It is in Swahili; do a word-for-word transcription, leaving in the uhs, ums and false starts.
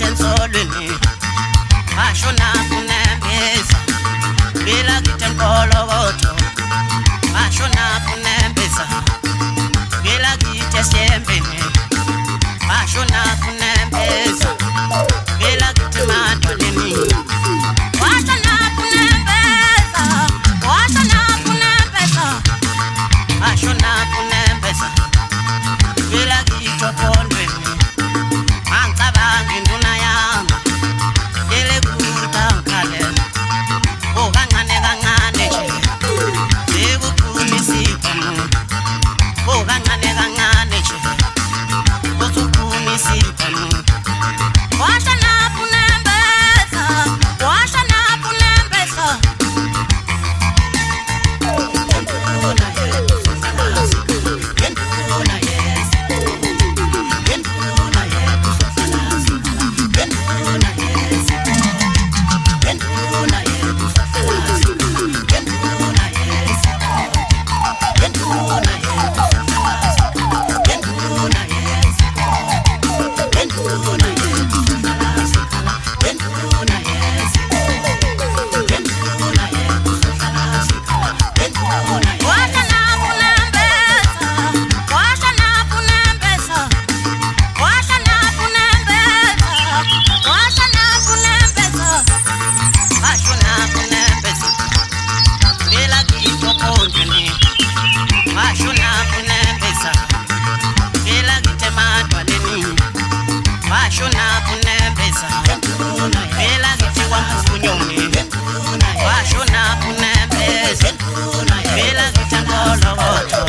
ensolweni ashona kunembeza bila kitengologoto ashona kunembeza bila kitesembene ashona kunembeza bila kitimadoleni ashona kunembeza ashona kunembeza ashona kunembeza bila kitopondweni angicabangi nduna yami yele kutankale oh kancane kancane nje sekuphumisa oh kancane kancane nje usuphumisa washa napunembeza washa napunembeza nduna yesu nduna yesu nduna yesu nduna yesu nduna yesu nduna yesu nduna Bela kitangolo